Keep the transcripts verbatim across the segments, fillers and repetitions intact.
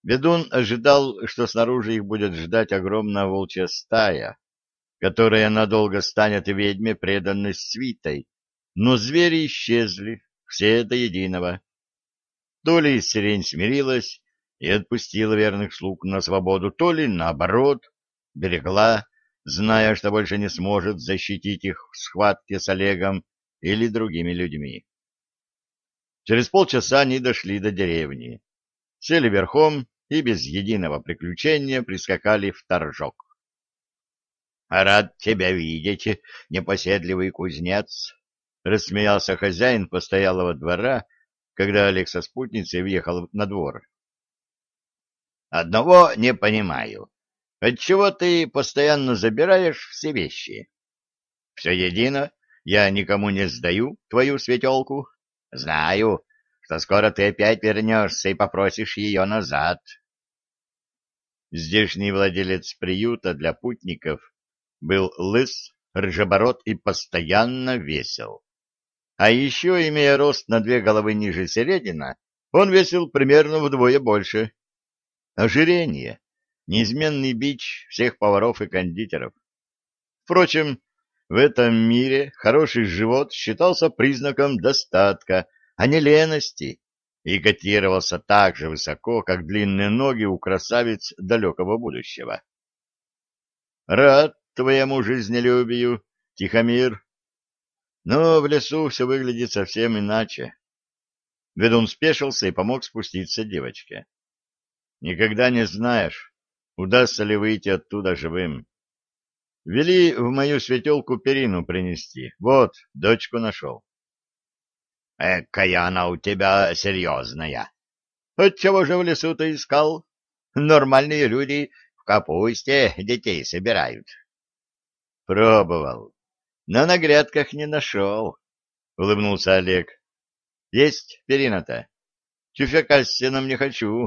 Ведун ожидал, что снаружи их будет ждать огромная волчья стая, которая надолго станет ведьме преданной свитой, но звери исчезли, все до единого. То ли сирень смирилась и отпустила верных слуг на свободу, то ли, наоборот, берегла, зная, что больше не сможет защитить их в схватке с Олегом или другими людьми. Через полчаса они дошли до деревни, сели верхом и без единого приключения прискакали в Торжок. — Рад тебя видеть, непоседливый кузнец! — рассмеялся хозяин постоялого двора, когда Олег со спутницей въехал на двор. — Одного не понимаю. Отчего ты постоянно забираешь все вещи? Все едино, я никому не сдаю твою светелку. Знаю, что скоро ты опять вернешься и попросишь ее назад. Здешний владелец приюта для путников был лыс, рыжебород и постоянно весел. А еще, имея рост на две головы ниже середина, он весил примерно вдвое больше. Ожирение — неизменный бич всех поваров и кондитеров. Впрочем, в этом мире хороший живот считался признаком достатка, а не лености, и котировался так же высоко, как длинные ноги у красавиц далекого будущего. Рад твоему жизнелюбию, Тихомир. Но в лесу все выглядит совсем иначе. Ведун спешился и помог спуститься девочке. Никогда не знаешь, удастся ли выйти оттуда живым. Вели в мою светелку перину принести. Вот, дочку нашел. — Экая она у тебя серьезная. Отчего же в лесу-то искал? Нормальные люди в капусте детей собирают. — Пробовал, но на грядках не нашел, — улыбнулся Олег. — Есть перина-то? Тюфяка с сеном не хочу.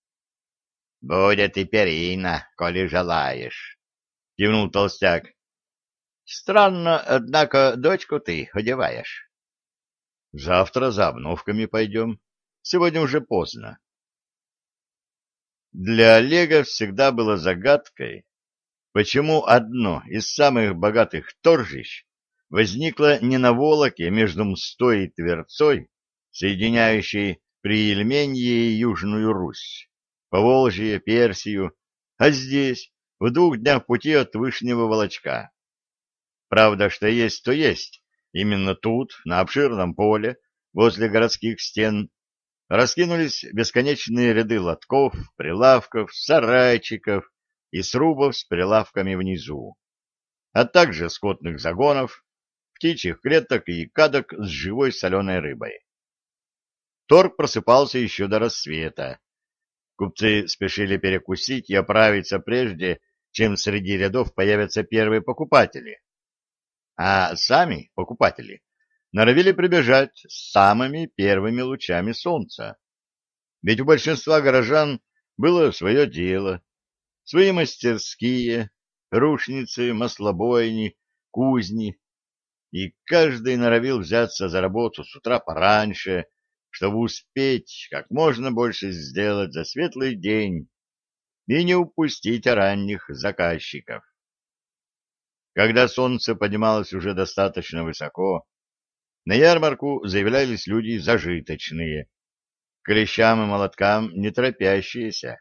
— Будет и перина, коли желаешь, — кивнул толстяк. — Странно, однако, дочку ты одеваешь. — Завтра за обновками пойдем. Сегодня уже поздно. Для Олега всегда было загадкой, почему одно из самых богатых торжищ возникло не на Волоке между Мстой и Тверцой, соединяющей Приельменье и Южную Русь, Поволжье, Персию, а здесь, в двух днях пути от Вышнего Волочка. Правда, что есть, то есть. Именно тут, на обширном поле, возле городских стен, раскинулись бесконечные ряды лотков, прилавков, сарайчиков и срубов с прилавками внизу, а также скотных загонов, птичьих клеток и кадок с живой соленой рыбой. Торг просыпался еще до рассвета. Купцы спешили перекусить и оправиться прежде, чем среди рядов появятся первые покупатели. А сами покупатели норовили прибежать с самыми первыми лучами солнца. Ведь у большинства горожан было свое дело, свои мастерские, рушницы, маслобойни, кузни, и каждый норовил взяться за работу с утра пораньше, чтобы успеть как можно больше сделать за светлый день и не упустить ранних заказчиков. Когда солнце поднималось уже достаточно высоко, на ярмарку заявлялись люди зажиточные, к клещам и молоткам не торопящиеся.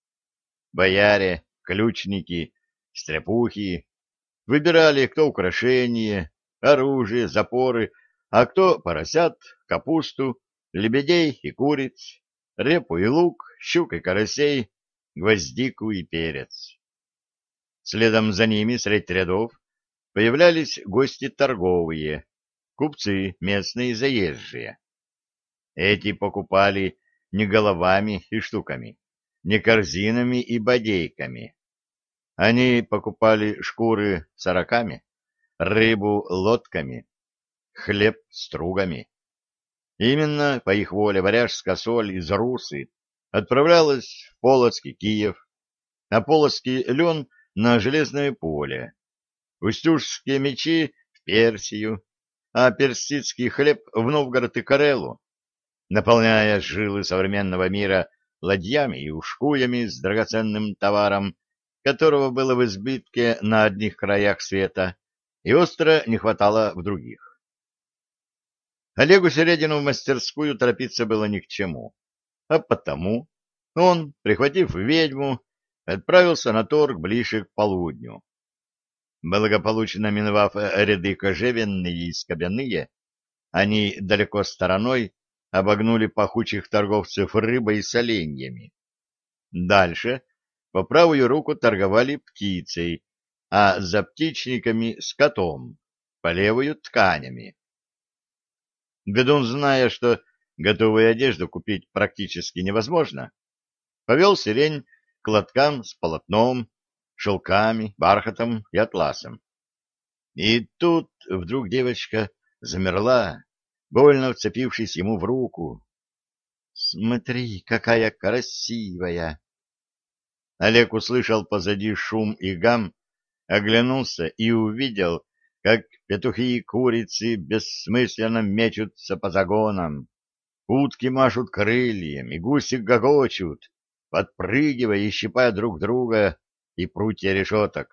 Бояре, ключники, стряпухи выбирали, кто украшения, оружие, запоры, а кто поросят, капусту, лебедей и куриц, репу и лук, щук и карасей, гвоздику и перец. Следом за ними, средь рядов, появлялись гости торговые, купцы местные и заезжие. Эти покупали не головами и штуками, не корзинами и бодейками. Они покупали шкуры сороками, рыбу лодками, хлеб стругами. Именно по их воле варяжская соль из Русы отправлялась в Полоцкий Киев, а полоцкий лен — на Железное поле, устюжские мечи — в Персию, а персидский хлеб — в Новгород и Карелу, наполняя жилы современного мира ладьями и ушкуями с драгоценным товаром, которого было в избытке на одних краях света, и остро не хватало в других. Олегу Середину в мастерскую торопиться было ни к чему, а потому он, прихватив ведьму, отправился на торг ближе к полудню. Благополучно миновав ряды кожевенные и скобяные, они далеко стороной обогнули пахучих торговцев рыбой и соленьями. Дальше по правую руку торговали птицей, а за птичниками — скотом, по левую — тканями. Ведун, зная, что готовую одежду купить практически невозможно, повел сирень к лоткам с полотном, шелками, бархатом и атласом. И тут вдруг девочка замерла, больно вцепившись ему в руку. «Смотри, какая красивая!» Олег услышал позади шум и гам, оглянулся и увидел, как петухи и курицы бессмысленно мечутся по загонам. Утки машут крыльями, гуси гогочут, подпрыгивая и щипая друг друга и прутья решеток.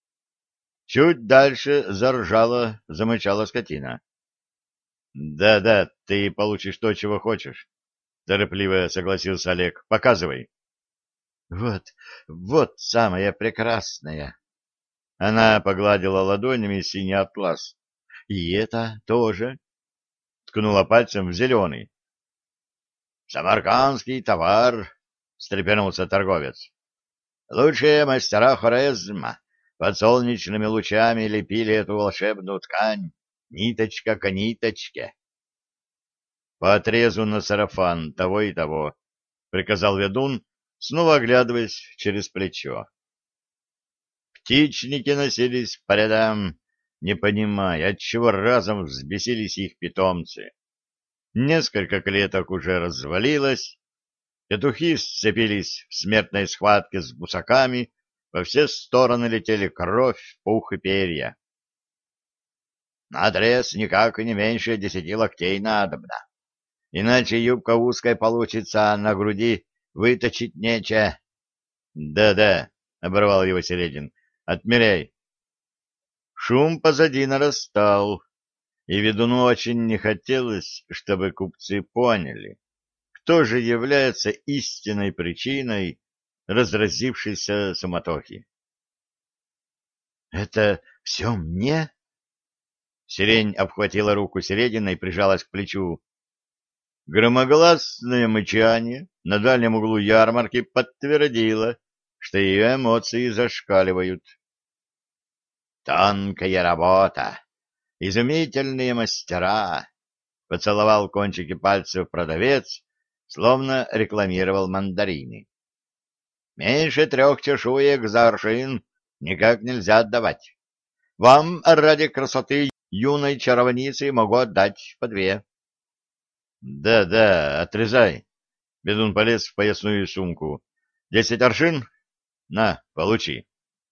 Чуть дальше заржала, замычала скотина. «Да, да, ты получишь то, чего хочешь», — торопливо согласился Олег. «Показывай». «Вот, вот самая прекрасная». Она погладила ладонями синий атлас. «И это тоже», — ткнула пальцем в зеленый. «Самаркандский товар», — встрепенулся торговец. «Лучшие мастера Хорезма под солнечными лучами лепили эту волшебную ткань, ниточка к ниточке». «По отрезу на сарафан того и того», — приказал ведун, снова оглядываясь через плечо. Птичники носились по рядам, не понимая, отчего разом взбесились их питомцы. Несколько клеток уже развалилось, петухи сцепились в смертной схватке с гусаками, во все стороны летели кровь, пух и перья. «Наотрез никак не меньше десяти локтей надобно, иначе юбка узкая получится, а на груди выточить нече». «Да-да», — оборвал его Середин, — «отмеряй». Шум позади нарастал, и ведуну очень не хотелось, чтобы купцы поняли, кто же является истинной причиной разразившейся суматохи. «Это все мне?» Сирень обхватила руку Середина и прижалась к плечу. Громогласное мычание на дальнем углу ярмарки подтвердило, что ее эмоции зашкаливают. «Тонкая работа! Изумительные мастера!» — поцеловал кончики пальцев продавец, словно рекламировал мандарины. «Меньше трех чешуек за аршин никак нельзя отдавать. Вам ради красоты юной чаровницы могу отдать по две». «Да, да, отрезай». Бедун полез в поясную сумку. «Десять аршин? На, получи».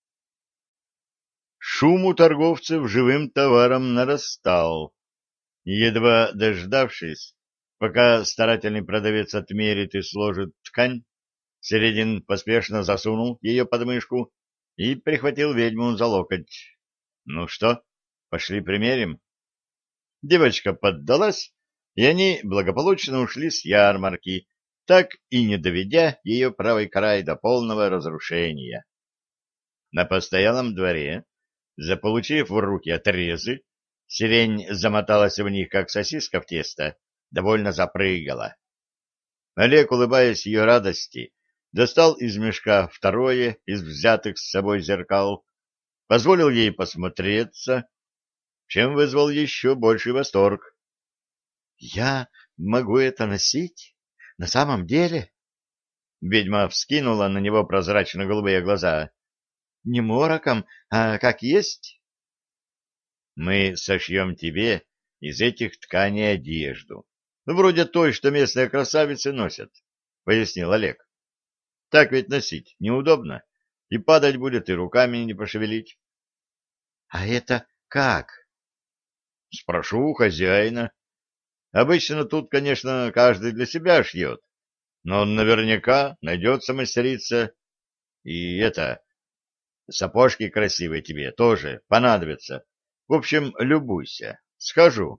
Шум у торговцев живым товаром нарастал. Едва дождавшись, пока старательный продавец отмерит и сложит ткань, Середин поспешно засунул ее под мышку и прихватил ведьму за локоть. «Ну что, пошли примерим?» Девочка поддалась, и они благополучно ушли с ярмарки, так и не доведя ее правый край до полного разрушения. На постоялом дворе, заполучив в руки отрезы, сирень замоталась в них, как сосиска в тесто, довольно запрыгала. Олег, улыбаясь ее радости, достал из мешка второе из взятых с собой зеркал, позволил ей посмотреться, чем вызвал еще больший восторг. — Я могу это носить? На самом деле? Ведьма вскинула на него прозрачно-голубые глаза. — Не мороком, а как есть? — Мы сошьем тебе из этих тканей одежду, ну, вроде той, что местные красавицы носят, — пояснил Олег. — Так ведь носить неудобно, и падать будет, и руками не пошевелить. — А это как? — Спрошу у хозяина. Обычно тут, конечно, каждый для себя шьет, Но наверняка найдется мастерица. И это, сапожки красивые тебе тоже понадобятся. В общем, любуйся. Схожу.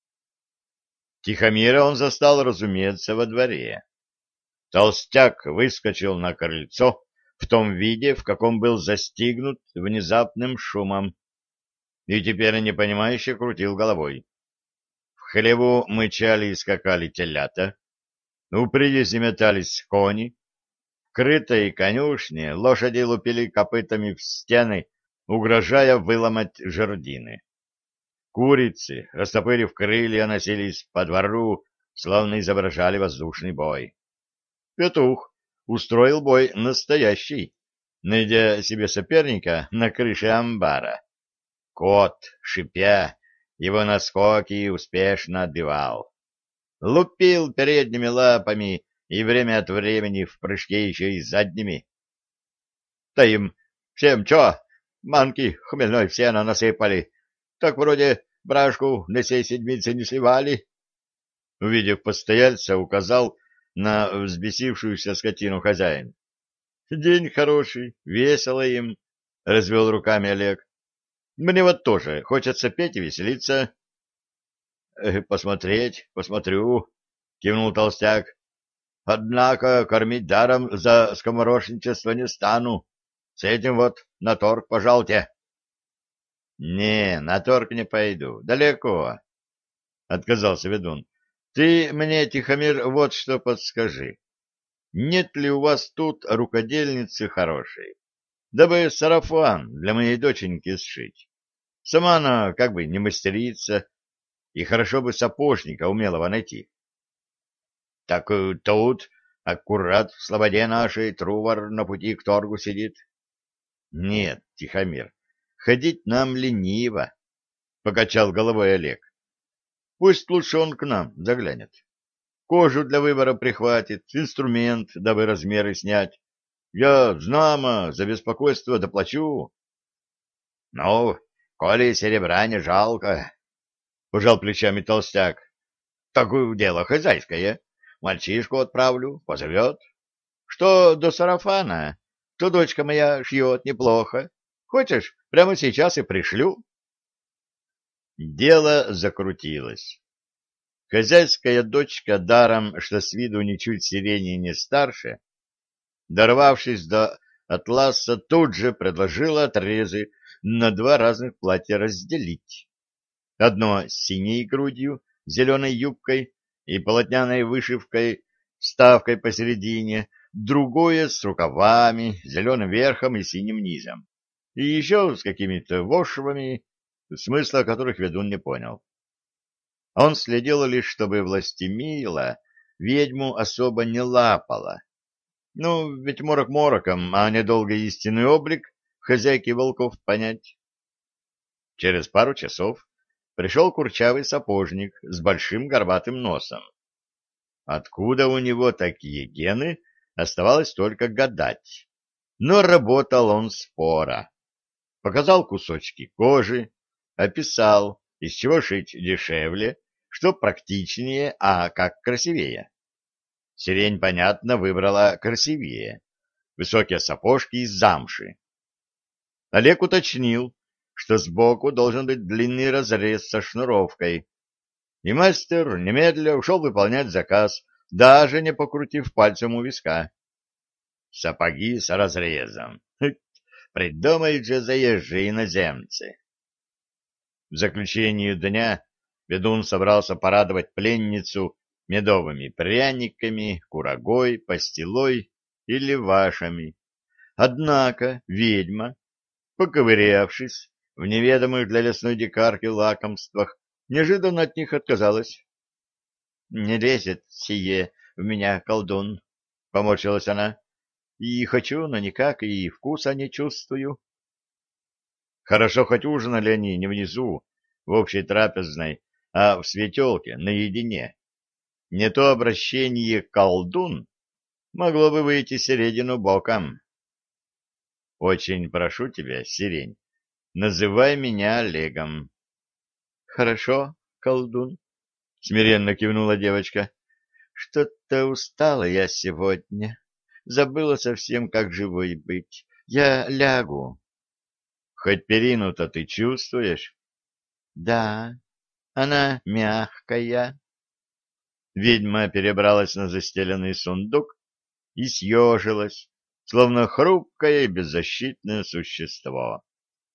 Тихомира он застал, разумеется, во дворе. Толстяк выскочил на крыльцо в том виде, в каком был застигнут внезапным шумом, и теперь непонимающе крутил головой. В хлеву мычали и скакали телята, у привязи метались кони, в крытой конюшне лошади лупили копытами в стены, угрожая выломать жердины. Курицы, растопырив крылья, носились по двору, словно изображали воздушный бой. Петух устроил бой настоящий, найдя себе соперника на крыше амбара. Кот, шипя, его наскоки успешно отбивал. Лупил передними лапами и время от времени в прыжке еще и задними. Да им всем чё, манки хмельной сена насыпали, так вроде брашку на сей седмице не сливали. Увидев постояльца, указал на взбесившуюся скотину хозяин. — День хороший, весело им, — развел руками Олег. — Мне вот тоже хочется петь и веселиться. — Посмотреть, посмотрю, — кивнул толстяк. — Однако кормить даром за скоморошничество не стану. С этим вот на торг, пожалуйте. — Не, на торг не пойду, далеко, — отказался ведун. — Ты мне, Тихомир, вот что подскажи. Нет ли у вас тут рукодельницы хорошей? Дабы сарафан для моей доченьки сшить. Сама она как бы не мастерица, и хорошо бы сапожника умелого найти. — Так тут аккурат в слободе нашей трувор на пути к торгу сидит. — Нет, Тихомир, ходить нам лениво, — покачал головой Олег. — Пусть лучше он к нам заглянет. Кожу для выбора прихватит, инструмент, дабы размеры снять. Я, знамо, за беспокойство доплачу. — Ну, коли серебра не жалко, — пожал плечами толстяк. — Так дело хозяйское. Мальчишку отправлю, позовет. Что до сарафана, то дочка моя шьет неплохо. Хочешь, прямо сейчас и пришлю. Дело закрутилось. Хозяйская дочка, даром, что с виду ничуть сирени не старше, дорвавшись до атласа, тут же предложила отрезы на два разных платья разделить. Одно с синей грудью, зеленой юбкой и полотняной вышивкой, вставкой посередине, другое с рукавами, зеленым верхом и синим низом, и еще с какими-то вошвами, смысла которых ведун не понял. Он следил лишь, чтобы Властемила ведьму особо не лапала. Ну, ведь морок мороком, а недолго истинный облик хозяйки волков понять. Через пару часов пришел курчавый сапожник с большим горбатым носом. Откуда у него такие гены, оставалось только гадать. Но работал он споро. Показал кусочки кожи, описал, из чего шить дешевле, что практичнее, а как красивее. Сирень, понятно, выбрала красивее. Высокие сапожки из замши. Олег уточнил, что сбоку должен быть длинный разрез со шнуровкой. И мастер немедля ушел выполнять заказ, даже не покрутив пальцем у виска. Сапоги с разрезом. Придумают же заезжие иноземцы. В заключение дня ведун собрался порадовать пленницу медовыми пряниками, курагой, пастилой или вашами. Однако ведьма, поковырявшись в неведомых для лесной дикарки лакомствах, неожиданно от них отказалась. — Не лезет сие в меня, колдун, — поморщилась она. — И хочу, но никак, и вкуса не чувствую. Хорошо, хоть ужинали они не внизу, в общей трапезной, а в светелке, наедине. Не то обращение «колдун» могло бы выйти середину боком. — Очень прошу тебя, сирень, называй меня Олегом. — Хорошо, колдун, — смиренно кивнула девочка. Что-то устала я сегодня. Забыла совсем, как живой быть. Я лягу. Хоть перину-то ты чувствуешь? Да, она мягкая. Ведьма перебралась на застеленный сундук и съежилась, словно хрупкое и беззащитное существо.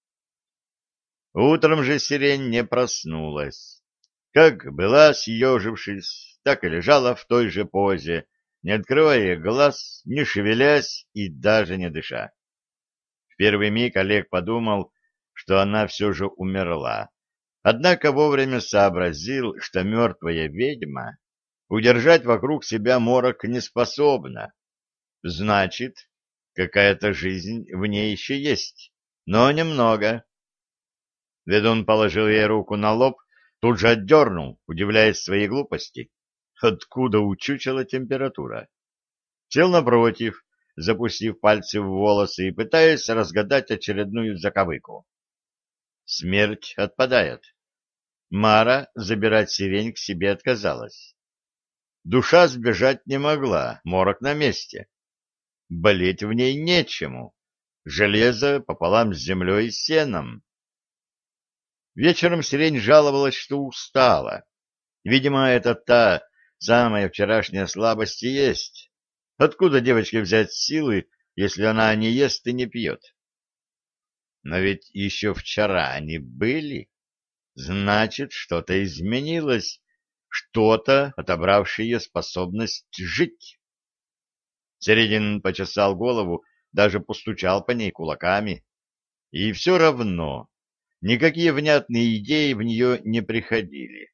Утром же сирень не проснулась. Как была съежившись, так и лежала в той же позе, не открывая глаз, не шевелясь и даже не дыша. В первый миг Олег подумал, что она все же умерла. Однако вовремя сообразил, что мертвая ведьма удержать вокруг себя морок не способна. Значит, какая-то жизнь в ней еще есть, но немного. Ведун положил ей руку на лоб, тут же отдернул, удивляясь своей глупости. Откуда у чучела температура? Сел напротив, запустив пальцы в волосы и пытаясь разгадать очередную заковыку. Смерть отпадает. Мара забирать сирень к себе отказалась. Душа сбежать не могла, морок на месте. Болеть в ней нечему. Железо пополам с землей и сеном. Вечером сирень жаловалась, что устала. Видимо, это та самая вчерашняя слабость и есть. Откуда девочке взять силы, если она не ест и не пьет? Но ведь еще вчера они были. Значит, что-то изменилось, что-то, отобравшее ее способность жить. Середин почесал голову, даже постучал по ней кулаками. И все равно никакие внятные идеи в нее не приходили.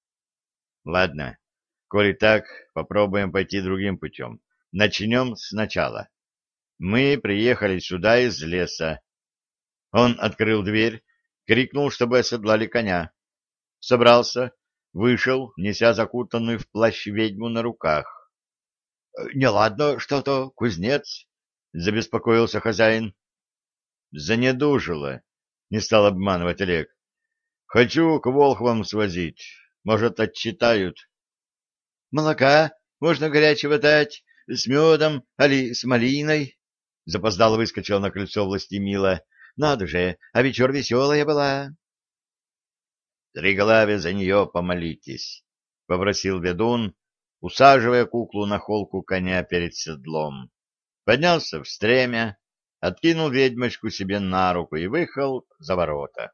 Ладно, коли так, попробуем пойти другим путем. Начнем сначала. Мы приехали сюда из леса. Он открыл дверь, крикнул, чтобы оседлали коня. Собрался, вышел, неся закутанную в плащ ведьму на руках. — Неладно что-то, кузнец, — забеспокоился хозяин. — Занедужило, — не стал обманывать Олег. — Хочу к волхвам свозить. Может, отчитают. — Молока можно горячего дать, с медом али с малиной? — запоздало выскочил на крыльцо Властемила. — Надо же, а вечер веселая была. — Триглаве за нее помолитесь, — попросил ведун, усаживая куклу на холку коня перед седлом. Поднялся в стремя, откинул ведьмочку себе на руку и выехал за ворота.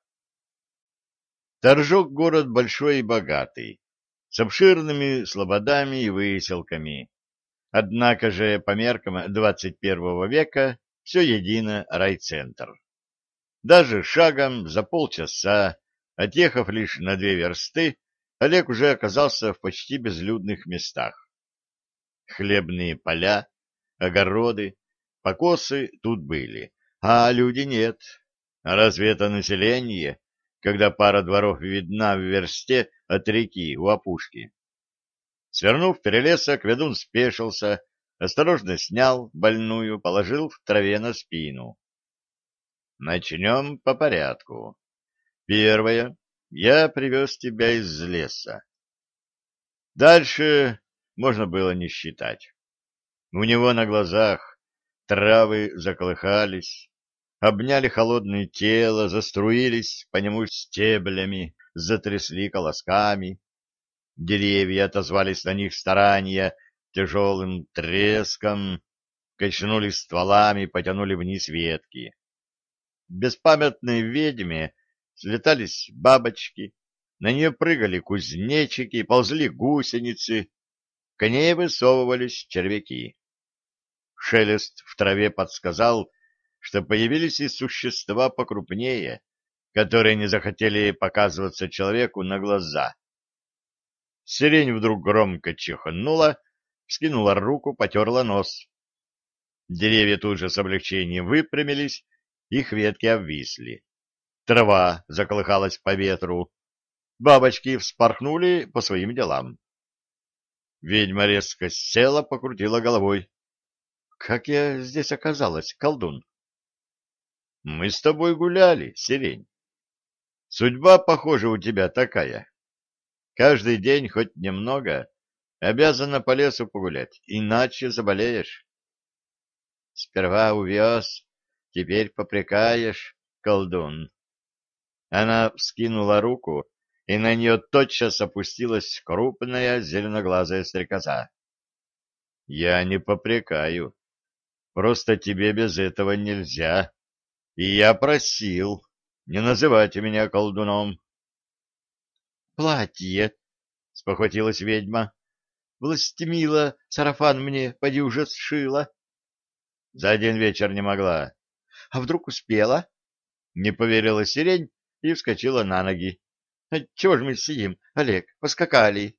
Торжок — город большой и богатый, с обширными слободами и выселками. Однако же по меркам двадцать первого века все едино райцентр. Даже шагом за полчаса, отъехав лишь на две версты, Олег уже оказался в почти безлюдных местах. Хлебные поля, огороды, покосы тут были, а люди нет. А разве это население, когда пара дворов видна в версте от реки у опушки? Свернув в перелесок, ведун спешился, осторожно снял больную, положил в траве на спину. Начнем по порядку. Первое. Я привез тебя из леса. Дальше можно было не считать. У него на глазах травы заколыхались, обняли холодное тело, заструились по нему стеблями, затрясли колосками. Деревья отозвались на них старания тяжелым треском, качнули стволами, потянули вниз ветки. Беспамятной ведьме слетались бабочки, на нее прыгали кузнечики, ползли гусеницы, к ней высовывались червяки. Шелест в траве подсказал, что появились и существа покрупнее, которые не захотели показываться человеку на глаза. Сирень вдруг громко чихнула, вскинула руку, потерла нос. Деревья тут же с облегчением выпрямились, их ветки обвисли. Трава заколыхалась по ветру. Бабочки вспорхнули по своим делам. Ведьма резко села, покрутила головой. — Как я здесь оказалась, колдун? — Мы с тобой гуляли, сирень. Судьба, похоже, у тебя такая. Каждый день хоть немного, Обязана по лесу погулять, иначе заболеешь. Сперва увез, теперь попрекаешь, колдун. Она вскинула руку, и на нее тотчас опустилась крупная зеленоглазая стрекоза. — Я не попрекаю. Просто тебе без этого нельзя. И я просил, не называйте меня колдуном. — Платье, — спохватилась ведьма. — Властемила сарафан мне поди уже сшила. — За один вечер не могла. — А вдруг успела? Не поверила сирень и вскочила на ноги. — Чего ж мы сидим, Олег, поскакали?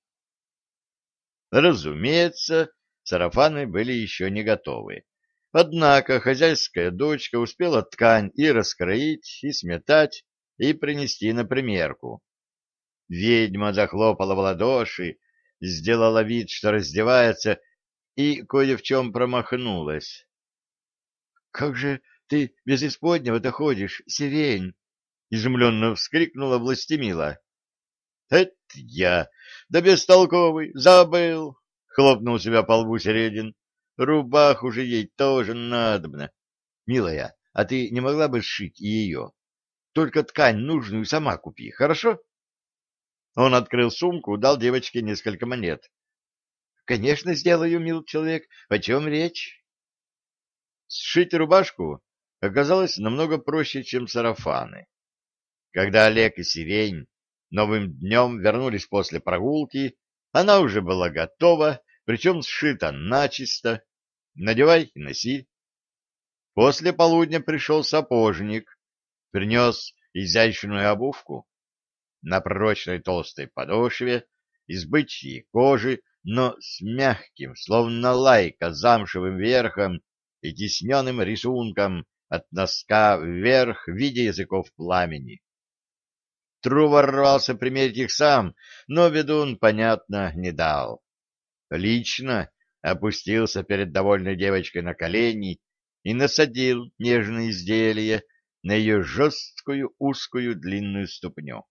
Разумеется, сарафаны были еще не готовы. Однако хозяйская дочка успела ткань и раскроить, и сметать, и принести на примерку. Ведьма захлопала в ладоши, сделала вид, что раздевается, и кое в чем промахнулась. — Как же ты без исподнего-то ходишь, сирень? — изумленно вскрикнула Властемила. — Это я! Да бестолковый! Забыл! — хлопнул себя по лбу Середин. — Рубаху же ей тоже надобно. Милая, а ты не могла бы сшить и ее? Только ткань нужную сама купи, хорошо? Он открыл сумку, дал девочке несколько монет. — Конечно, сделаю, мил человек. О чем речь? Сшить рубашку оказалось намного проще, чем сарафаны. Когда Олег и Сирень новым днем вернулись после прогулки, она уже была готова, причем сшита начисто. Надевай и носи. После полудня пришел сапожник, принес изящную обувку на прочной толстой подошве из бычьей кожи, но с мягким, словно лайка, замшевым верхом и тисненным рисунком от носка вверх в виде языков пламени. Трувор рвался примерить их сам, но ведун, понятно, не дал. Лично опустился перед довольной девочкой на колени и насадил нежное изделие на ее жесткую, узкую, длинную ступню.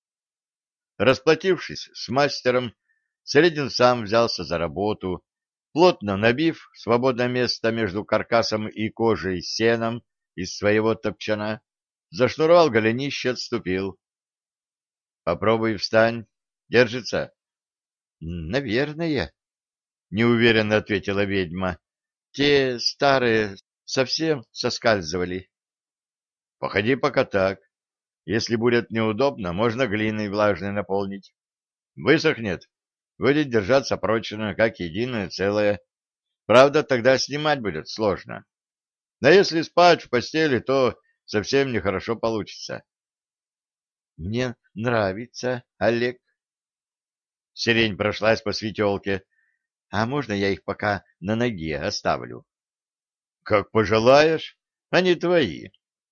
Расплатившись с мастером, Середин сам взялся за работу, плотно набив свободное место между каркасом и кожей сеном из своего топчана, зашнуровал голенище, отступил. Попробуй встань. Держится? — Наверное, — неуверенно ответила ведьма. — Те старые совсем соскальзывали. — Походи пока так. Если будет неудобно, можно глиной влажной наполнить. Высохнет, будет держаться прочно, как единое целое. Правда, тогда снимать будет сложно. А если спать в постели, то совсем нехорошо получится. — Мне нравится, Олег. Сирень прошлась по светелке. — А можно я их пока на ноге оставлю? — Как пожелаешь, они твои.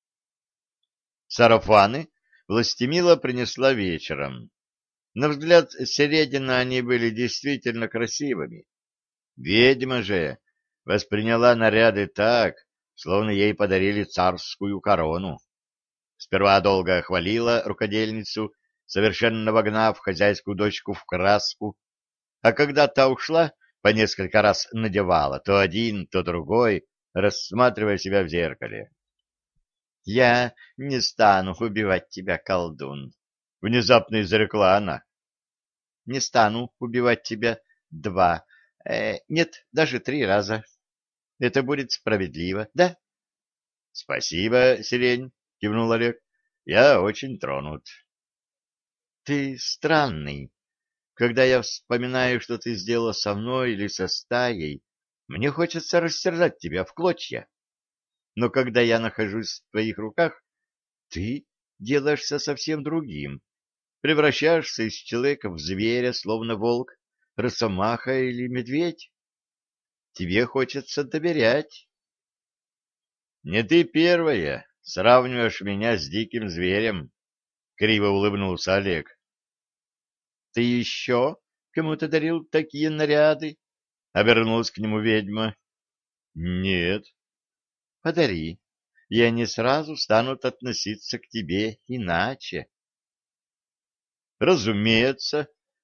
Сарафаны Властемила принесла вечером. На взгляд Середина они были действительно красивыми. Ведьма же восприняла наряды так, словно ей подарили царскую корону. Сперва долго хвалила рукодельницу, совершенно вогнав хозяйскую дочку в краску, а когда та ушла, по несколько раз надевала то один, то другой, рассматривая себя в зеркале. — Я не стану убивать тебя, колдун, — внезапно изрекла она. — Не стану убивать тебя два, э, нет, даже три раза. Это будет справедливо, да? — Спасибо, Сирень, — кивнул Олег. — Я очень тронут. — Ты странный. Когда я вспоминаю, что ты сделала со мной или со стаей, мне хочется растерзать тебя в клочья. Но когда я нахожусь в твоих руках, ты делаешься совсем другим, превращаешься из человека в зверя, словно волк, росомаха или медведь. Тебе хочется доверять. Не ты первая сравниваешь меня с диким зверем, — криво улыбнулся Олег. — Ты еще кому-то дарил такие наряды? — обернулась к нему ведьма. — Нет. — Подари, и они сразу станут относиться к тебе иначе. Разумеется,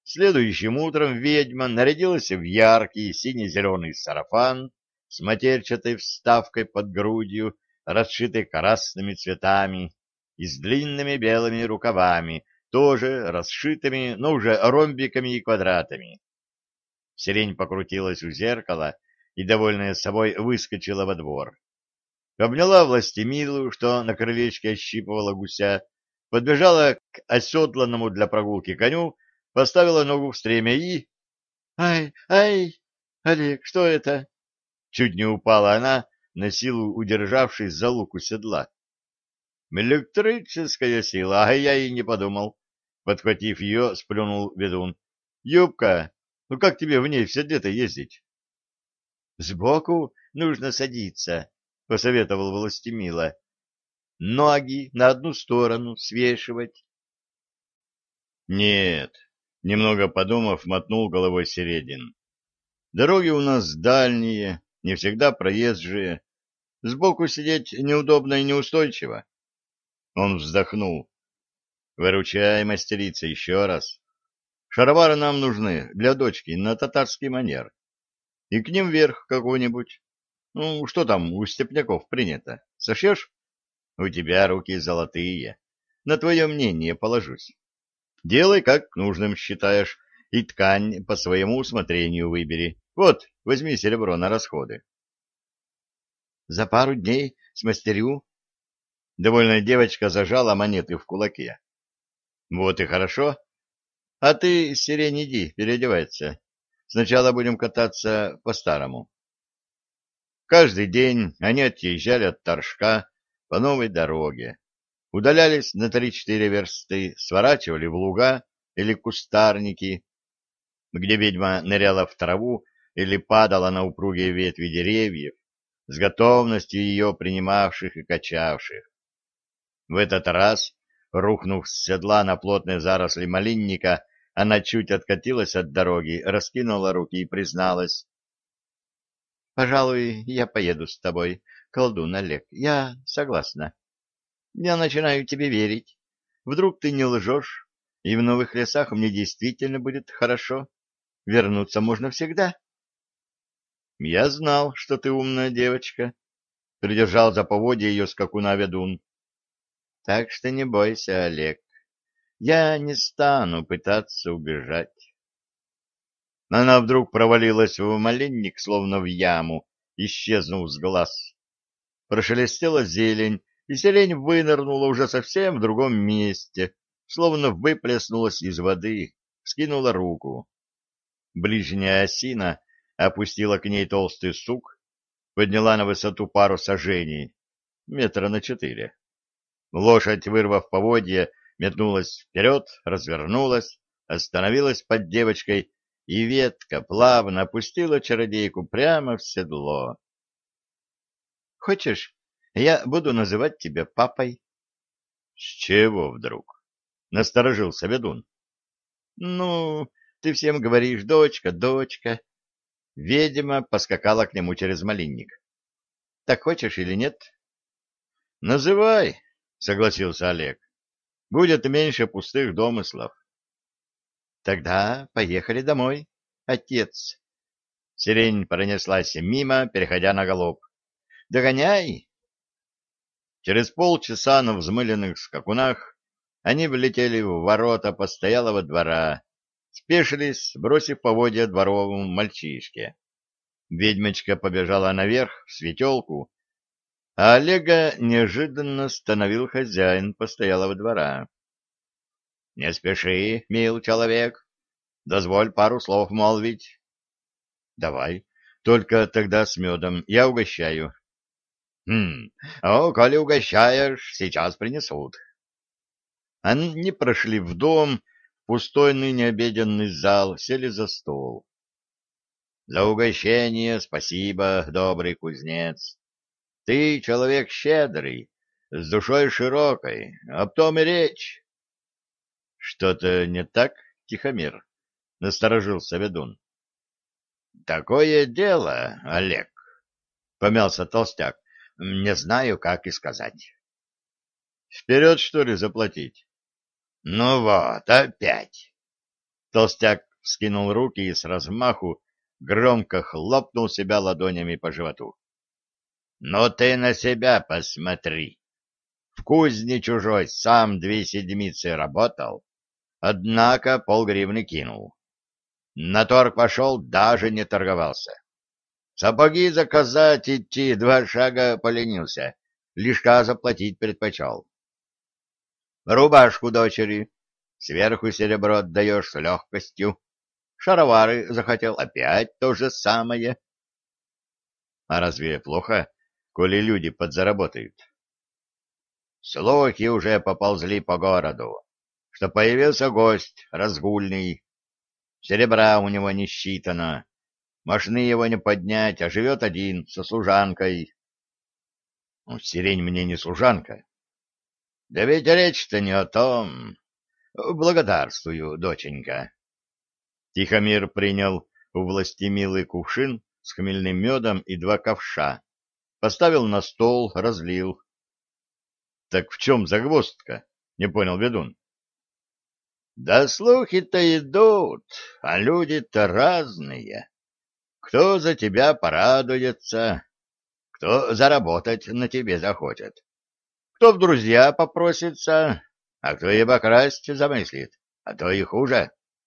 Следующим утром ведьма нарядилась в яркий сине-зеленый сарафан с матерчатой вставкой под грудью, расшитой красными цветами, и с длинными белыми рукавами, тоже расшитыми, но уже ромбиками и квадратами. Сирень покрутилась у зеркала и, довольная собой, выскочила во двор. Обняла Властемилу, что на крылечке ощипывала гуся, подбежала к оседланному для прогулки коню, поставила ногу в стремя и... «Ай, ай! Олег, что это?» Чуть не упала она, на силу удержавшись за луку седла. «Электрическая сила, а я и не подумал». Подхватив ее, сплюнул ведун. «Юбка, ну как тебе в ней в седле-то ездить?» «Сбоку нужно садиться», — посоветовал Властемила. «Ноги на одну сторону свешивать». «Нет», — немного подумав, мотнул головой Середин. «Дороги у нас дальние, не всегда проезжие. Сбоку сидеть неудобно и неустойчиво». Он вздохнул. «Выручай, мастерица, еще раз. Шаровары нам нужны для дочки на татарский манер. И к ним верх какой-нибудь. Ну, что там у степняков принято? Сошьешь? У тебя руки золотые. На твое мнение положусь. Делай, как нужным считаешь, и ткань по своему усмотрению выбери. Вот, возьми серебро на расходы». «За пару дней смастерю». Довольная девочка зажала монеты в кулаке. «Вот и хорошо. А ты, Сирень, иди, переодевайся. Сначала будем кататься по-старому». Каждый день они отъезжали от Торжка по новой дороге, удалялись на три-четыре версты, сворачивали в луга или кустарники, где ведьма ныряла в траву или падала на упругие ветви деревьев, с готовностью ее принимавших и качавших. В этот раз, рухнув с седла на плотные заросли малинника, она чуть откатилась от дороги, раскинула руки и призналась: «Пожалуй, я поеду с тобой, колдун Олег. Я согласна. Я начинаю тебе верить. Вдруг ты не лжешь, и в новых лесах мне действительно будет хорошо. Вернуться можно всегда». «Я знал, что ты умная девочка», — придержал за поводья ее скакуна ведун. «Так что не бойся, Олег. Я не стану пытаться убежать». Она вдруг провалилась в малинник, словно в яму, исчезнув с глаз. Прошелестела зелень, и сирень вынырнула уже совсем в другом месте, словно выплеснулась из воды, скинула руку. Ближняя осина опустила к ней толстый сук, подняла на высоту пару саженей, метра на четыре. Лошадь, вырвав поводья, метнулась вперед, развернулась, остановилась под девочкой, и ветка плавно опустила чародейку прямо в седло. «Хочешь, я буду называть тебя папой?» «С чего вдруг?» — насторожился ведун. «Ну, ты всем говоришь: дочка, дочка». Ведьма поскакала к нему через малинник. «Так хочешь или нет?» «Называй», — согласился Олег. «Будет меньше пустых домыслов». «Тогда поехали домой, отец». Сирень пронеслась мимо, переходя на галоп. «Догоняй!» Через полчаса на взмыленных скакунах они влетели в ворота постоялого двора, спешились, бросив поводья дворовому мальчишке. Ведьмочка побежала наверх в светелку, а Олега неожиданно остановил хозяин постоялого двора. — Не спеши, мил человек, дозволь пару слов молвить. — Давай, только тогда с медом, я угощаю. — Хм, о, коли угощаешь, сейчас принесут. Они прошли в дом, в пустой ныне обеденный зал, сели за стол. — За угощение спасибо, добрый кузнец. Ты человек щедрый, с душой широкой, об том и речь. — Что-то не так, Тихомир? — насторожился ведун. — Такое дело, Олег, — помялся толстяк. — Не знаю, как и сказать. — Вперед, что ли, заплатить? — Ну вот, опять. Толстяк вскинул руки и с размаху громко хлопнул себя ладонями по животу. — Но ты на себя посмотри. В кузне чужой сам две седмицы работал, однако полгривны кинул. На торг пошел, даже не торговался. Сапоги заказать идти, два шага поленился, лишка заплатить предпочел. Рубашку дочери сверху серебро отдаешь с легкостью. Шаровары захотел, опять то же самое. А разве плохо, коли люди подзаработают? Слухи уже поползли по городу, что появился гость разгульный. Серебра у него не считано, мошны его не поднять, а живет один со служанкой. Ну, сирень мне не служанка. Да ведь речь-то не о том. Благодарствую, доченька. Тихомир принял у властемилый кувшин с хмельным медом и два ковша, поставил на стол, разлил. — Так в чем загвоздка? — не понял ведун. — Да слухи-то идут, а люди-то разные. Кто за тебя порадуется, кто заработать на тебе захочет, кто в друзья попросится, а кто и обокрасть замыслит, а то и хуже.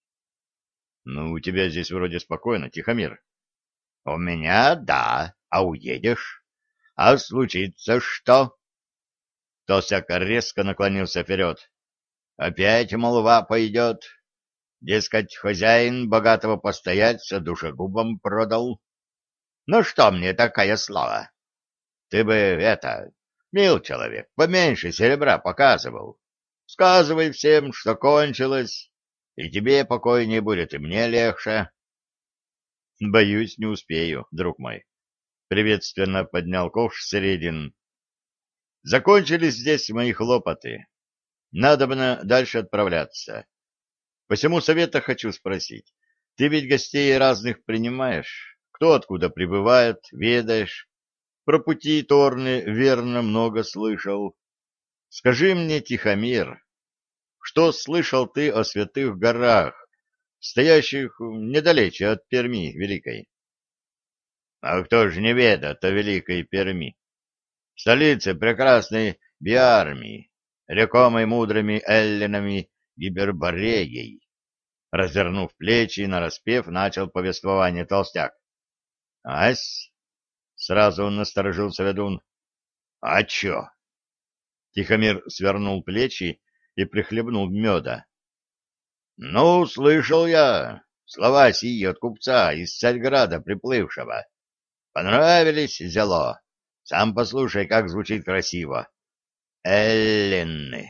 — Ну, у тебя здесь вроде спокойно, Тихомир. — У меня — да, а уедешь? А случится что? Толстяк резко наклонился вперед. — Опять молва пойдет. Дескать, хозяин богатого постояльца душегубом продал. Ну что мне такая слава? Ты бы это, мил человек, поменьше серебра показывал. Сказывай всем, что кончилось, и тебе покойнее будет, и мне легче. — Боюсь, не успею, друг мой. Приветственно поднял ковш Середин. — Закончились здесь мои хлопоты. Надобно дальше отправляться. Посему совета хочу спросить. Ты ведь гостей разных принимаешь? Кто откуда прибывает, ведаешь? Про пути торны верно много слышал. Скажи мне, Тихомир, что слышал ты о святых горах, стоящих недалече от Перми Великой? — А кто ж не ведает о Великой Перми? Столице прекрасной Биармии, рекомой мудрыми эллинами Гипербореей. Развернув плечи, нараспев, начал повествование толстяк. — Ась! — сразу насторожился ведун. — А чё? Тихомир свернул плечи и прихлебнул меда. — Ну, слышал я слова сии от купца из Царьграда приплывшего. Понравились зело. Сам послушай, как звучит красиво. Эллины,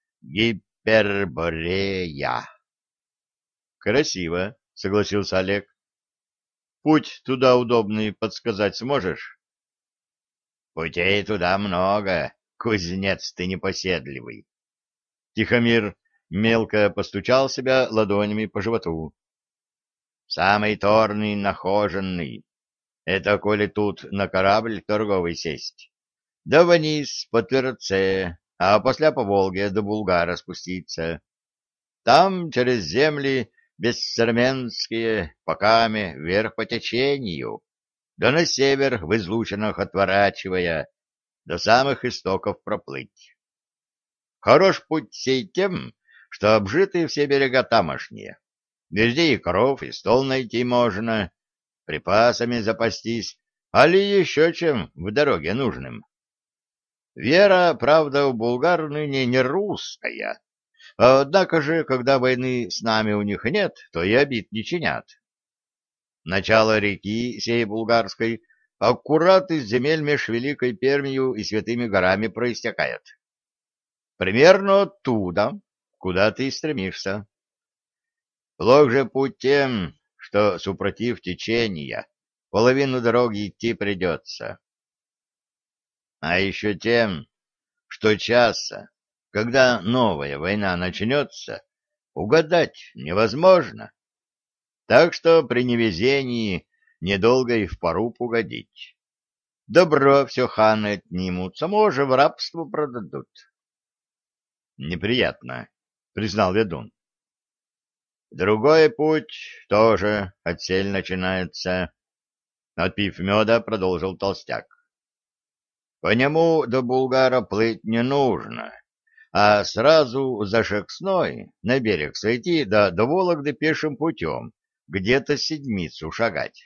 Гиперборея. — Красиво, — согласился Олег. — Путь туда удобный подсказать сможешь? — Путей туда много, кузнец ты непоседливый. Тихомир мелко постучал себя ладонями по животу. — Самый торный нахоженный. Это коли тут на корабль торговый сесть. Да вниз по Тверце, а после по Волге до Булгара спуститься. Там через земли бессерменские, поками вверх по течению, да на север в излучинах отворачивая, до самых истоков проплыть. Хорош путь сей тем, что обжиты все берега тамошние. Везде и кров, и стол найти можно, припасами запастись, али еще чем в дороге нужным. Вера, правда, у булгар ныне не русская, однако же, когда войны с нами у них нет, то и обид не чинят. Начало реки сей булгарской аккурат из земель меж Великой Пермью и Святыми горами проистекает. Примерно оттуда, куда ты и стремишься. Плох же путь тем, что, супротив течения, половину дороги идти придется. А еще тем, что часа, когда новая война начнется, угадать невозможно. Так что при невезении недолго и в поруб угодить. Добро все ханы отнимут, само же в рабство продадут. — Неприятно, — признал ведун. Другой путь тоже отсель начинается. Отпив меда, продолжил толстяк. По нему до Булгара плыть не нужно, а сразу за Шексной на берег сойти, да до Вологды пешим путем, где-то седмицу шагать.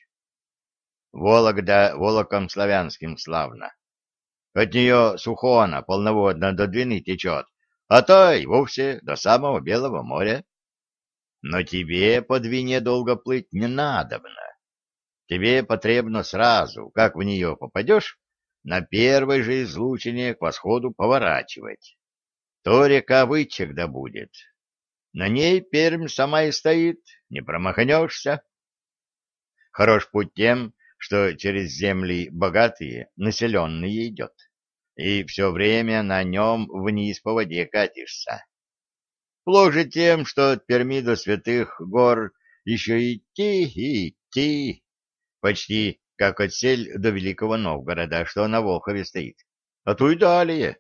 Вологда волоком славянским славно. От нее Сухона полноводно до Двины течет, а то и вовсе до самого Белого моря. Но тебе по Двине долго плыть не надобно. Тебе потребно сразу, как в нее попадешь, на первой же излучине к восходу поворачивать. То река Вычегда будет. На ней Пермь сама и стоит, не промахнешься. Хорош путь тем, что через земли богатые, населенные идет, и все время на нем вниз по воде катишься. Плохо же тем, что от Перми до Святых гор еще идти и идти, почти как от Сель до Великого Новгорода, что на Волхове стоит, а то и далее.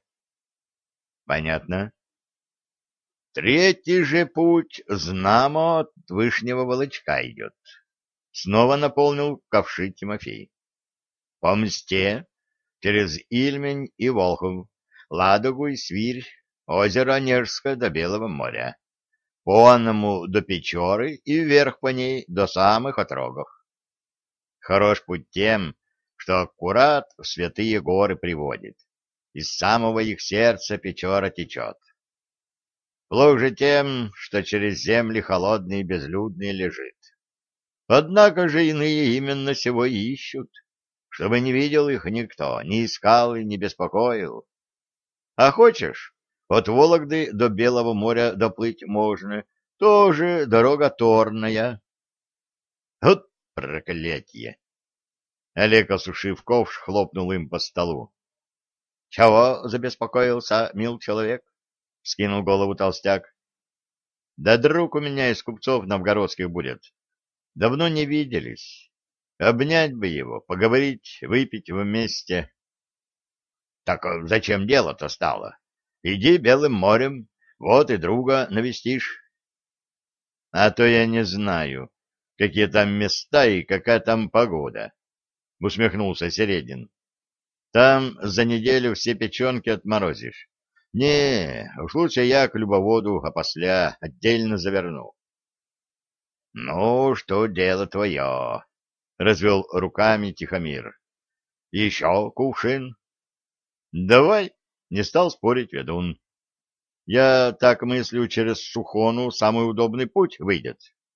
Понятно. Третий же путь знамо от Вышнего Волочка идет. Снова наполнил ковши Тимофей. По Мсте, через Ильмень и Волхов, Ладогу и Свирь, озеро Онежское до Белого моря, по Онному до Печоры и вверх по ней до самых отрогов. Хорош путь тем, что аккурат в святые горы приводит. Из самого их сердца Печора течет. Плох же тем, что через земли холодные и безлюдные лежит. Однако же иные именно сего и ищут, чтобы не видел их никто, не искал и не беспокоил. А хочешь, от Вологды до Белого моря доплыть можно, тоже дорога торная. Вот проклятие! Олег, осушив ковш, хлопнул им по столу. — Чего забеспокоился, мил человек? — скинул голову толстяк. — Да друг у меня из купцов новгородских будет. Давно не виделись. Обнять бы его, поговорить, выпить вместе. — Так зачем дело-то стало? Иди Белым морем, вот и друга навестишь. — А то я не знаю, какие там места и какая там погода, — усмехнулся Середин. — Там за неделю все печенки отморозишь. Не, уж лучше я к любоводу опосля отдельно заверну. — Ну, что дело твое, — развел руками Тихомир. — Еще кувшин? — Давай, — не стал спорить ведун. — Я так мыслю, через Сухону самый удобный путь выйдет.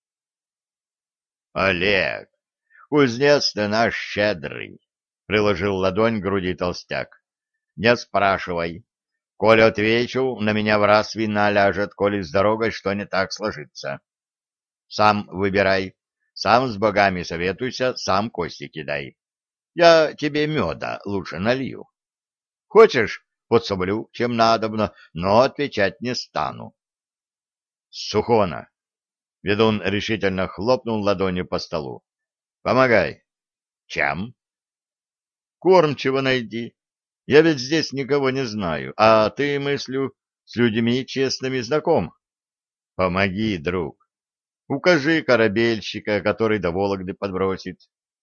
— Олег, кузнец ты наш щедрый, — приложил ладонь к груди толстяк. — Не спрашивай. Коли отвечу, на меня в раз вина ляжет, коли с дорогой что не так сложится. Сам выбирай, сам с богами советуйся, сам кости кидай. Я тебе меда лучше налью. Хочешь, подсоблю, чем надобно, но отвечать не стану. Сухона. Ведун решительно хлопнул ладонью по столу. Помогай. Чем? Кормчего найди. Я ведь здесь никого не знаю, а ты, мыслю, с людьми честными знаком. Помоги, друг. Укажи корабельщика, который до Вологды подбросит.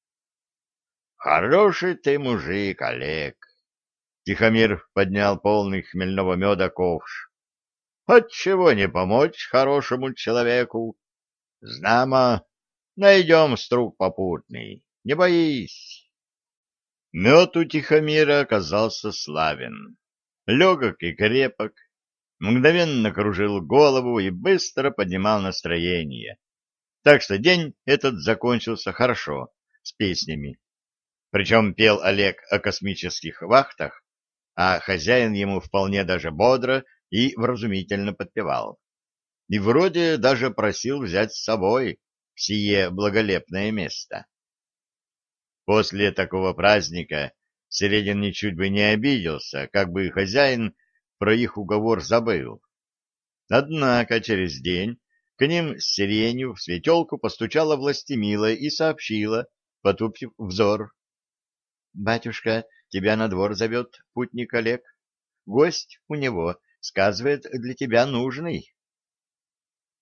Хороший ты мужик, Олег. Тихомир поднял полный хмельного меда ковш. Отчего не помочь хорошему человеку? Знамо, найдем струк попутный, не боись. Мед у Тихомира оказался славен. Легок и крепок, мгновенно кружил голову и быстро поднимал настроение. Так что день этот закончился хорошо, с песнями. Причем пел Олег о космических вахтах, а хозяин ему вполне даже бодро и вразумительно подпевал. И вроде даже просил взять с собой в сие благолепное место. После такого праздника Середин ничуть бы не обиделся, как бы хозяин про их уговор забыл. Однако через день к ним с сиренью в светелку постучала Властемила и сообщила, потупив взор. — Батюшка, тебя на двор зовет путник Олег. Гость у него, сказывает, для тебя нужный.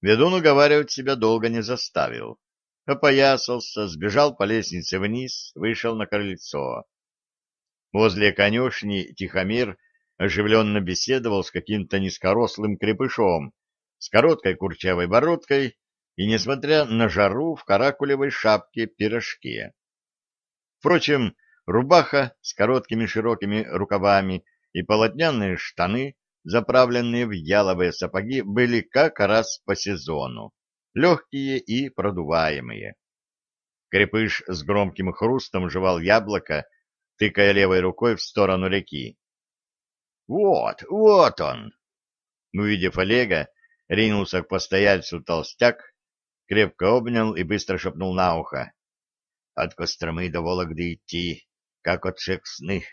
Ведун уговаривать себя долго не заставил. Опоясался, сбежал по лестнице вниз, вышел на крыльцо. Возле конюшни Тихомир оживленно беседовал с каким-то низкорослым крепышом с короткой курчавой бородкой и, несмотря на жару, в каракулевой шапке-пирожке. Впрочем, рубаха с короткими широкими рукавами и полотняные штаны, заправленные в яловые сапоги, были как раз по сезону, легкие и продуваемые. Крепыш с громким хрустом жевал яблоко, тыкая левой рукой в сторону реки. «Вот, вот он!» Увидев Олега, ринулся к постояльцу толстяк, крепко обнял и быстро шепнул на ухо. «От Костромы до Вологды идти, как от Шексны».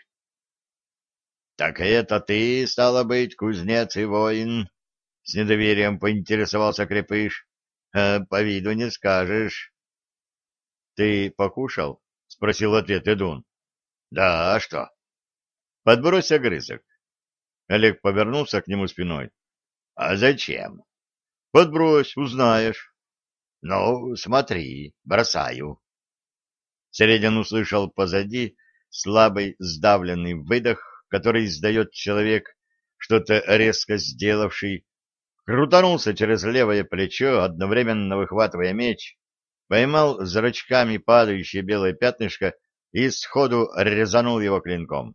«Так это ты, стало быть, кузнец и воин?» — с недоверием поинтересовался крепыш. «А по виду не скажешь». «Ты покушал?» — спросил в ответ ведун. «Да, а что?» «Подбрось огрызок». Олег повернулся к нему спиной. «А зачем?» «Подбрось, узнаешь». «Ну, смотри, бросаю». Середин услышал позади слабый сдавленный выдох, который издает человек, что-то резко сделавший, крутанулся через левое плечо, одновременно выхватывая меч, поймал зрачками падающее белое пятнышко и сходу резанул его клинком.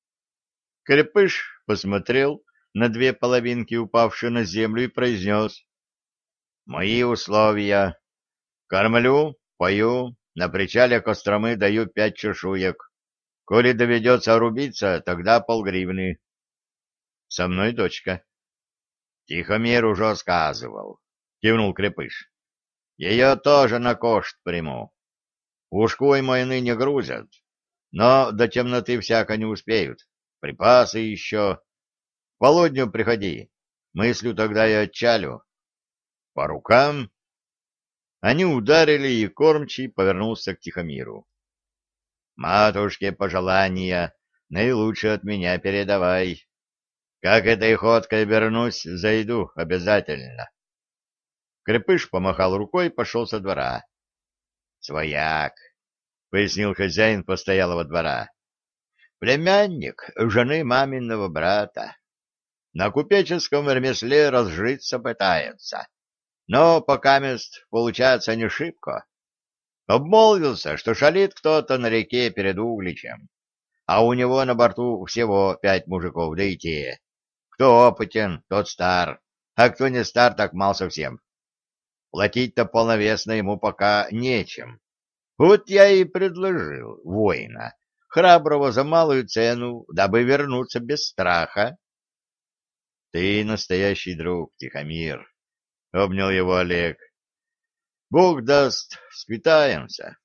Крепыш посмотрел на две половинки, упавшие на землю, и произнес: «Мои условия. Кормлю, пою, на причале Костромы даю пять чешуек. Коли доведется рубиться, тогда полгривны. Со мной дочка». «Тихомир уже сказывал», — кивнул крепыш. «Ее тоже на кошт приму. Ушкуй мой ныне грузят, но до темноты всяко не успеют. Припасы еще. К полудню приходи, мыслю тогда и отчалю. По рукам». Они ударили, и кормчий повернулся к Тихомиру. «Матушке пожелания наилучше от меня передавай. Как этой ходкой вернусь, зайду обязательно». Крепыш помахал рукой и пошел со двора. «Свояк», — пояснил хозяин постоялого двора. «Племянник жены маминого брата. На купеческом ремесле разжиться пытается, но пока мест получается не шибко. Обмолвился, что шалит кто-то на реке перед Угличем, а у него на борту всего пять мужиков, да и те. Кто опытен, тот стар, а кто не стар, так мал совсем. Платить-то полновесно ему пока нечем. Вот я и предложил воина, храброго за малую цену, дабы вернуться без страха». «Ты настоящий друг, Тихомир», — обнял его Олег. «Бог даст, сквитаемся».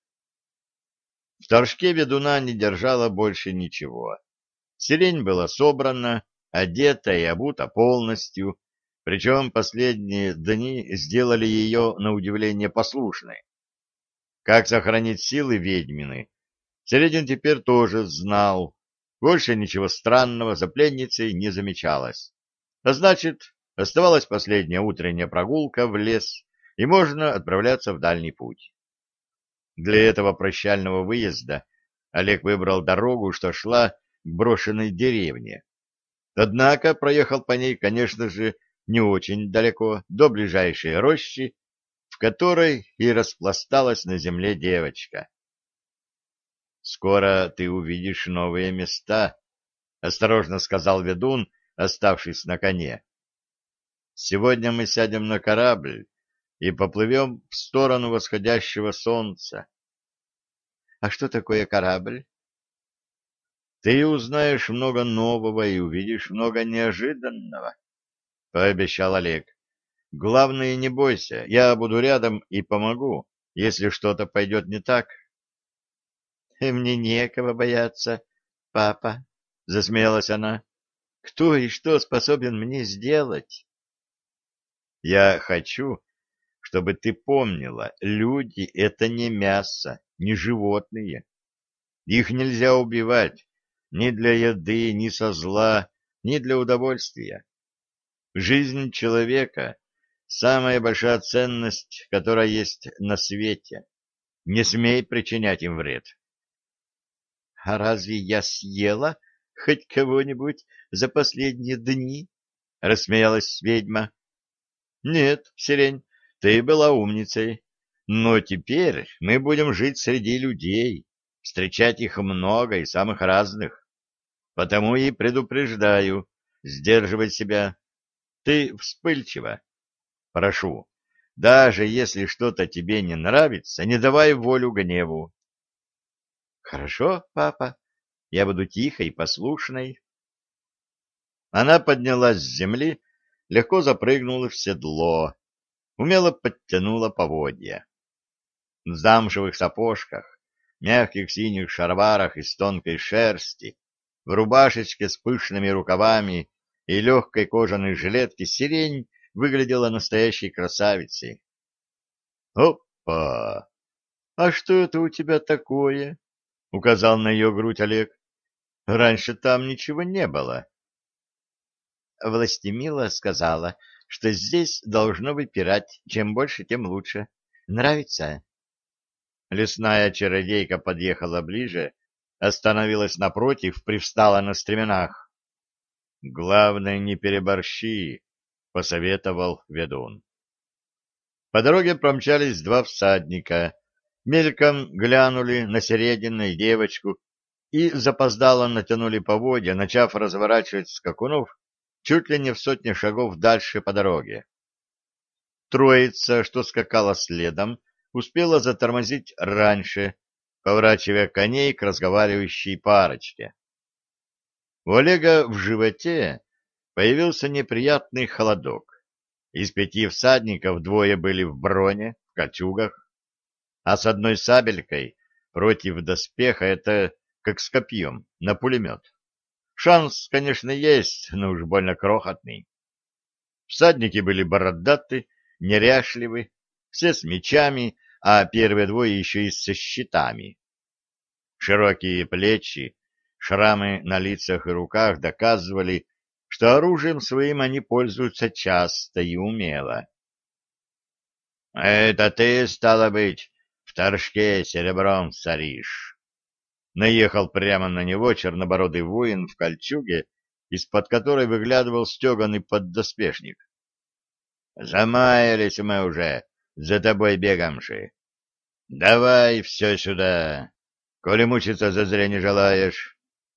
В торжке ведуна не держало больше ничего. Сирень была собрана, одета и обута полностью, причем последние дни сделали ее, на удивление, послушной. Как сохранить силы ведьмины, Середин теперь тоже знал. Больше ничего странного за пленницей не замечалось. А значит, оставалась последняя утренняя прогулка в лес, и можно отправляться в дальний путь. Для этого прощального выезда Олег выбрал дорогу, что шла к брошенной деревне. Однако проехал по ней, конечно же, не очень далеко, до ближайшей рощи, в которой и распласталась на земле девочка. «Скоро ты увидишь новые места», — осторожно сказал ведун, оставшись на коне. «Сегодня мы сядем на корабль и поплывем в сторону восходящего солнца». «А что такое корабль?» «Ты узнаешь много нового и увидишь много неожиданного», — пообещал Олег. «Главное, не бойся, я буду рядом и помогу, если что-то пойдет не так». «Мне некого бояться, папа», — засмеялась она. «Кто и что способен мне сделать?» «Я хочу, чтобы ты помнила, люди — это не мясо, не животные. Их нельзя убивать ни для еды, ни со зла, ни для удовольствия. Жизнь человека самая большая ценность, которая есть на свете. Не смей причинять им вред. — А разве я съела хоть кого-нибудь за последние дни? — рассмеялась ведьма. — Нет, Сирень, ты была умницей. Но теперь мы будем жить среди людей, встречать их много и самых разных. Потому и предупреждаю, сдерживать себя. Ты вспыльчива. Прошу, даже если что-то тебе не нравится, не давай волю гневу. — Хорошо, папа, я буду тихой и послушной. Она поднялась с земли, легко запрыгнула в седло, умело подтянула поводья. В замшевых сапожках, мягких синих шароварах из тонкой шерсти, в рубашечке с пышными рукавами и легкой кожаной жилетке Сирень выглядела настоящей красавицей. — Опа! А что это у тебя такое? — указал на ее грудь Олег. — Раньше там ничего не было. Властемила сказала, что здесь должно выпирать, чем больше, тем лучше. Нравится? Лесная чародейка подъехала ближе, остановилась напротив, привстала на стременах. — Главное, не переборщи, — посоветовал ведун. По дороге промчались два всадника, мельком глянули на Середину и девочку и запоздало натянули поводья, начав разворачивать скакунов чуть ли не в сотне шагов дальше по дороге. Троица, что скакала следом, успела затормозить раньше, поворачивая коней к разговаривающей парочке. У Олега в животе появился неприятный холодок. Из пяти всадников двое были в броне, в кольчугах, а с одной сабелькой против доспеха это как с копьем на пулемет. Шанс, конечно, есть, но уж больно крохотный. Всадники были бородаты, неряшливы, все с мечами, а первые двое еще и со щитами. Широкие плечи, шрамы на лицах и руках доказывали, что оружием своим они пользуются часто и умело. — Это ты, стало быть, в торжке серебром соришь? Наехал прямо на него чернобородый воин в кольчуге, из-под которой выглядывал стеганый поддоспешник. — Замаялись мы уже, за тобой бегамши. Давай все сюда, коли мучиться зазря не желаешь.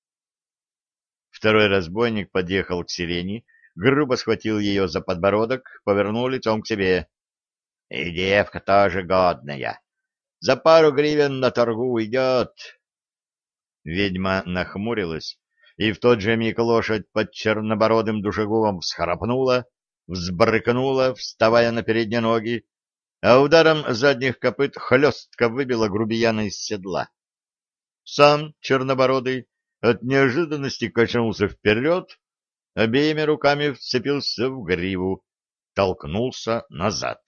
Второй разбойник подъехал к сирени, грубо схватил ее за подбородок, повернул лицом к себе. — И девка тоже годная. За пару гривен на торгу уйдет. Ведьма нахмурилась, и в тот же миг лошадь под чернобородым душегубом всхрапнула, взбрыкнула, вставая на передние ноги, а ударом задних копыт хлестко выбила грубияна из седла. Сам чернобородый от неожиданности качнулся вперед, обеими руками вцепился в гриву, толкнулся назад.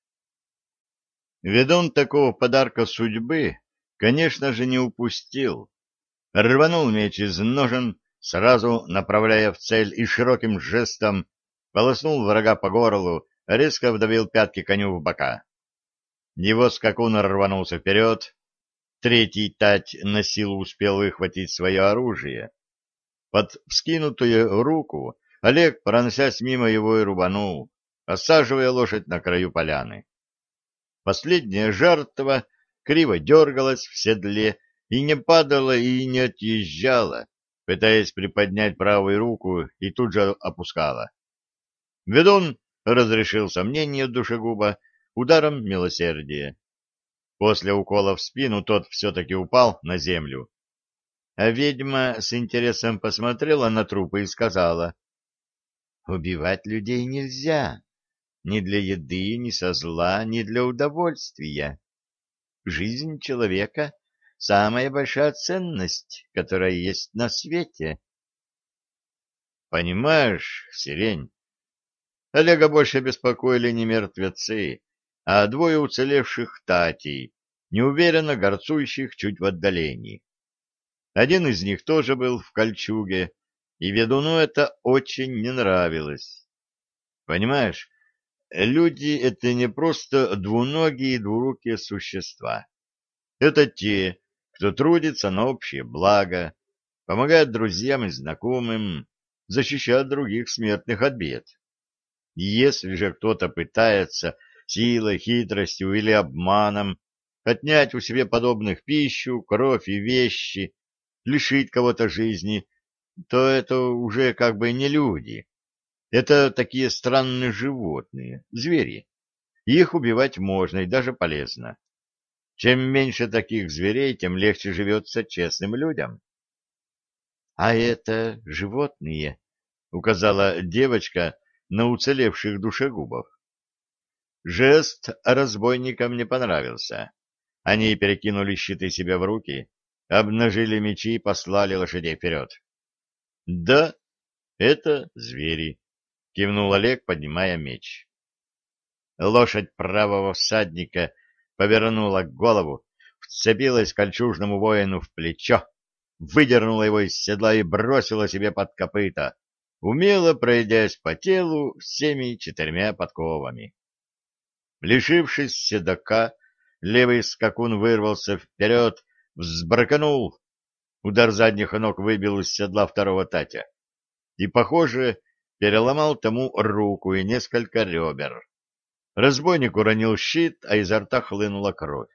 Ведун такого подарка судьбы, конечно же, не упустил. Рванул меч из ножен, сразу направляя в цель, и широким жестом полоснул врага по горлу, резко вдавил пятки коню в бока. Его скакун рванулся вперед, третий тать на силу успел выхватить свое оружие. Под вскинутую руку Олег, проносясь мимо его, и рубанул, осаживая лошадь на краю поляны. Последняя жертва криво дергалась в седле и не падала и не отъезжала, пытаясь приподнять правую руку, и тут же опускала. Ведун разрешил сомнение душегуба ударом милосердия. После укола в спину тот все-таки упал на землю, а ведьма с интересом посмотрела на трупы и сказала: — Убивать людей нельзя. Ни для еды, ни со зла, ни для удовольствия. Жизнь человека — самая большая ценность, которая есть на свете. Понимаешь, Сирень, Олега больше беспокоили не мертвецы, а двое уцелевших татей, неуверенно горцующих чуть в отдалении. Один из них тоже был в кольчуге, и ведуну это очень не нравилось. Понимаешь, Люди — это не просто двуногие и двурукие существа. Это те, кто трудится на общее благо, помогает друзьям и знакомым, защищает других смертных от бед. И если же кто-то пытается силой, хитростью или обманом отнять у себе подобных пищу, кровь и вещи, лишить кого-то жизни, то это уже как бы не люди. Это такие странные животные, звери. Их убивать можно и даже полезно. Чем меньше таких зверей, тем легче живется честным людям. — А это животные, — указала девочка на уцелевших душегубов. Жест разбойникам не понравился. Они перекинули щиты себе в руки, обнажили мечи и послали лошадей вперед. — Да, это звери, — кивнул Олег, поднимая меч. Лошадь правого всадника повернула голову, вцепилась кольчужному воину в плечо, выдернула его из седла и бросила себе под копыта, умело пройдясь по телу всеми четырьмя подковами. Лишившись седока, левый скакун вырвался вперед, взбрыкнул, удар задних ног выбил из седла второго татя и, похоже, переломал тому руку и несколько ребер. Разбойник уронил щит, а изо рта хлынула кровь.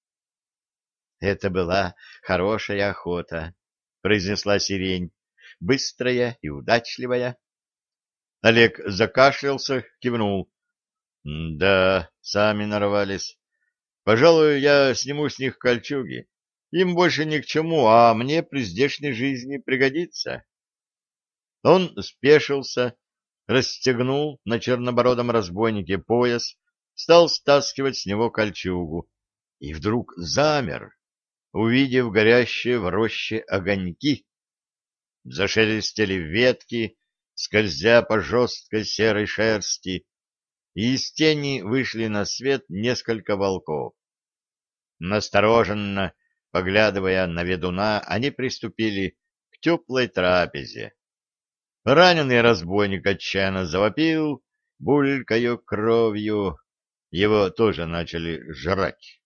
— Это была хорошая охота, — произнесла сирень, — быстрая и удачливая. Олег закашлялся, кивнул. — Да, сами нарвались. Пожалуй, я сниму с них кольчуги. Им больше ни к чему, а мне при здешней жизни пригодится. Он спешился, расстегнул на чернобородом разбойнике пояс, стал стаскивать с него кольчугу и вдруг замер, увидев горящие в роще огоньки. Зашелестели ветки, скользя по жесткой серой шерсти, и из тени вышли на свет несколько волков. Настороженно, поглядывая на ведуна, они приступили к теплой трапезе. Раненый разбойник отчаянно завопил, булькая кровью. Его тоже начали жрать.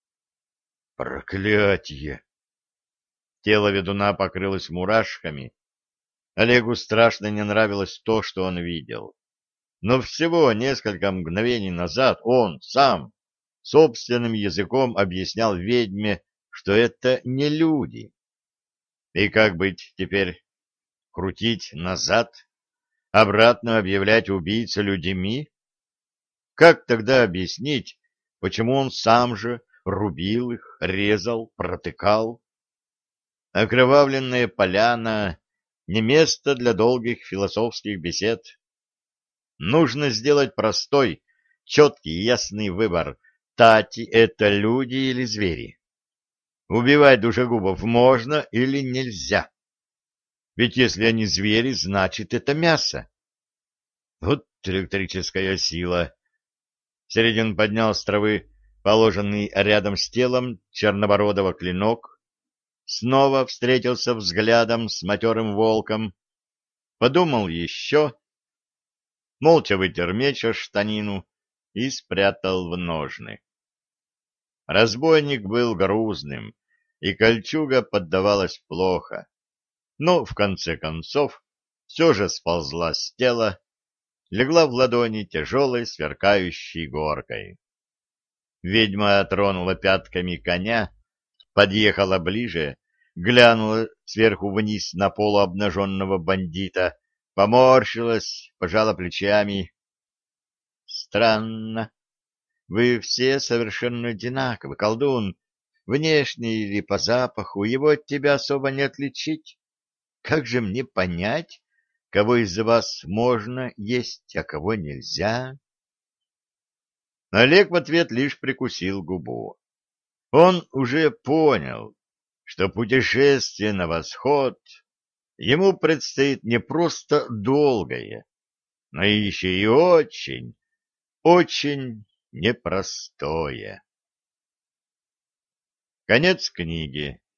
Проклятие! Тело ведуна покрылось мурашками. Олегу страшно не нравилось то, что он видел. Но всего несколько мгновений назад он сам собственным языком объяснял ведьме, что это не люди. И как быть теперь? Крутить назад? Обратно объявлять убийц людьми? Как тогда объяснить, почему он сам же рубил их, резал, протыкал? Окровавленная поляна — не место для долгих философских бесед. Нужно сделать простой, четкий и ясный выбор. Тати — это люди или звери? Убивать душегубов можно или нельзя? Ведь если они звери, значит, это мясо. Вот электрическая сила. Середин поднял с травы положенный рядом с телом чернобородого клинок, снова встретился взглядом с матерым волком, подумал еще, молча вытер меч о штанину и спрятал в ножны. Разбойник был грузным, и кольчуга поддавалась плохо, но, в конце концов, все же сползла с тела, легла в ладони тяжелой сверкающей горкой. Ведьма тронула пятками коня, подъехала ближе, глянула сверху вниз на полуобнаженного бандита, поморщилась, пожала плечами. — Странно. Вы все совершенно одинаковы, колдун. Внешне или по запаху его от тебя особо не отличить. Как же мне понять, кого из вас можно есть, а кого нельзя? Олег в ответ лишь прикусил губу. Он уже понял, что путешествие на восход ему предстоит не просто долгое, но еще и очень, очень непростое. Конец книги.